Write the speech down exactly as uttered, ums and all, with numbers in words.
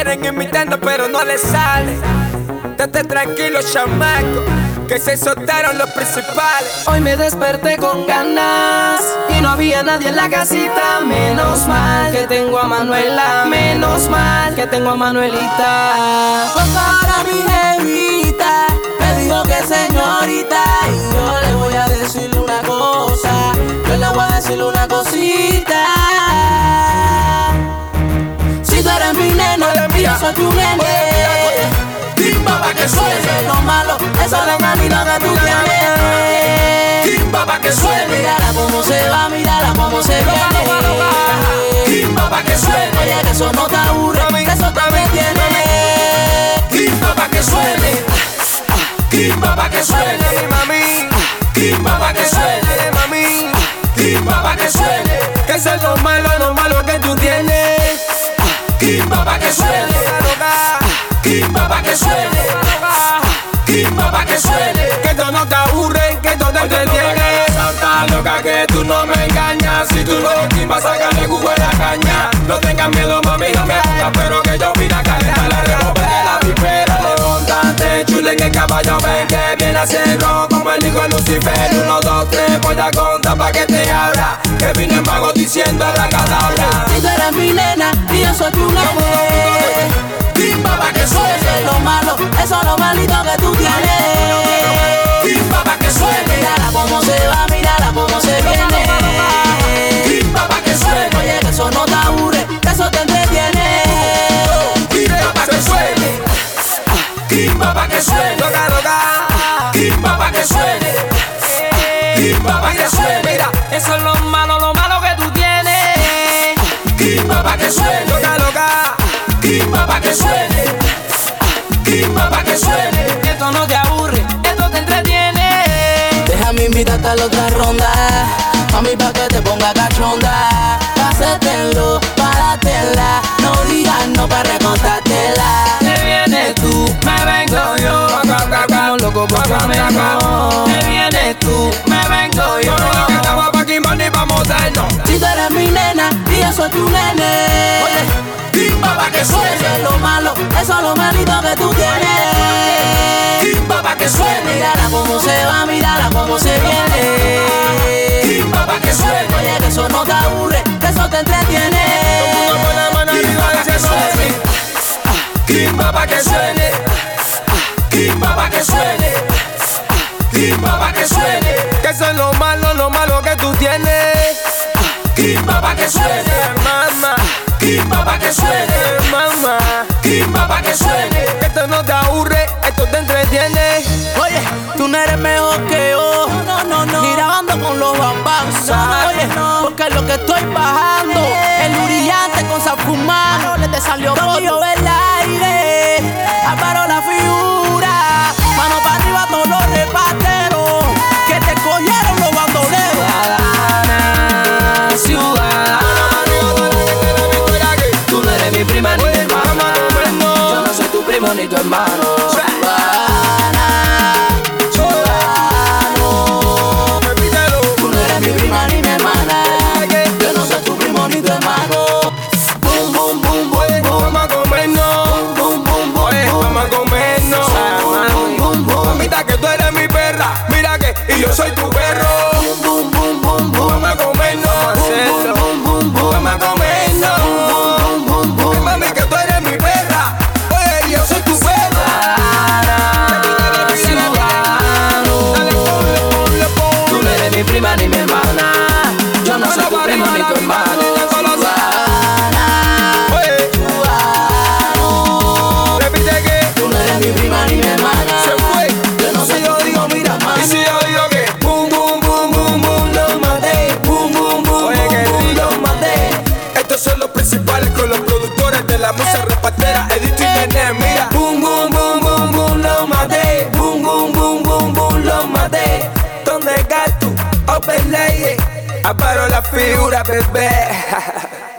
quieren imitarnos pero no les sale. Estate tranquilo, chamaco, que se soltaron los principales. Hoy me desperté con ganas y no había nadie en la casita. Menos mal que tengo a Manuela, menos mal que tengo a Manuelita. Pues ahora mi jevita me dijo que señorita, y yo le voy a decirle una cosa, yo le voy a decirle una cosita. Si tú eres mi nena, yo soy tu nene. Timba pa' que suene. Eso es lo malo, eso es lo malito que tú tienes. Timba pa' que suene. Mírala cómo se va, mírala cómo se viene. Timba pa' que suene. Oye, que eso no te aburre, que eso también tiene. Timba pa' que suene. Timba pa' que suene, Mami, timba pa' que suene, mami, timba pa' que suene, que eso es lo malo, lo malo que tú tienes. timba pa' que suene, timba pa' que suene, timba pa' que suene. Que esto no te aburre, que esto te entretiene. Santa loca, que tú no me engañas. Si tú no timba, sácale jugo a la caña. No tengas miedo, mami, no me hagas, pero que yo mira caleta la remover de la vipera. Le montaste chule en el caballo, ven que viene a hacerlo como el hijo de Lucifer. Uno, dos, tres, voy a contar pa' que te abra, que vine en vago diciendo la cadabra. Si tú eres mi nena y yo soy tu nene. Timba pa' que Eso suene, es lo malo, eso es lo malito que tú tienes. timba pa' que suene, Mírala cómo se va, mírala cómo se viene. timba pa' que suene, Oye, que eso no te aburre, que eso te entretiene. timba pa' que suene, timba pa' que suene, Loca, loca, timba pa' que suene, timba pa' que suene, Mira, eso es lo malo, lo malo que tú tienes. timba pa' que suene, loca, loca. timba pa' que suene, timba pa' que suene. Esto no te aburre, esto te entretiene. Déjame invitarte a la otra ronda, mami, pa' que te ponga cachonda. Pásetelo, páratela, no digas no pa' recontártela. Te vienes tú, me vengo yo. Como loco por flamenco. Te vienes tú, me vengo yo. Que estamos pa' aquí, money, vamos a darnos. Si tú eres mi nena y yo soy tu nene. Oye, Timba pa' que eso suene, es lo malo, eso es lo malito que tú tienes. timba pa' que suene, Mírala cómo se va, mírala cómo se viene. timba pa' que suene, Oye, que eso no te aburre, que eso te entretiene. Pon la mano timba arriba pa' que diciendo suene, timba pa' que suene, timba pa' que suene, timba pa' que suene, que eso es lo malo, lo malo que tú tienes. timba pa' que suene, Mamá, timba pa' que suene, mamá, timba pa' que suene. que esto no te aburre, esto te entretiene. Oye, tú no eres mejor que yo. No, no, no. Ni grabando con los bambazas. Oye, porque lo que estoy bajando, el brillante con Safumano, le te salió pollo el aire. Álvaro la figura. Mano para arriba todos los repateros que te cogieron los bandoleros. Ciudadana, ciudadana. Tú no eres mi prima ni mi hermana. Yo no soy tu primo ni tu hermano. Ciudadana, ciudadano. Repítelo. Tú no eres mi prima ni mi hermana. Yo no soy tu primo ni tu hermano. Boom, boom, boom, boom, boom. Vamos a comernos, Boom, boom, boom, oye, boom. vamos a comernos. Boom, boom, boom. Mamita, que tú eres mi perra, mira que y yo soy tu perro. Boom, boom, boom, boom. Vamos a comernos, hacerlo. Boom, boom, boom. Vamos a comernos. Boom, boom, boom. Mami, que tú eres mi perra, oye, y yo soy tu perro. Ciudadano. Dale, ponle, ponle, ponle. Tú no eres mi prima ni mi hermana. Yo no soy tu primo ni tu hermano. Oye, Ciudadano. repite que Tú no eres mi prima ni mi hermana. se fue. Yo no soy yo digo, mira, Y más. si yo digo que boom, boom, boom, boom, boom, lo maté. Boom, boom, boom, Oye, qué boom, boom, rico. los maté. Estos son los principales con los productores de la música repartera, Edito y Nene, mira. Boom, boom, boom, boom, boom, lo maté. Boom, boom, boom, boom, boom, lo maté. Donde gato, open ley, aparo la figura, bebé.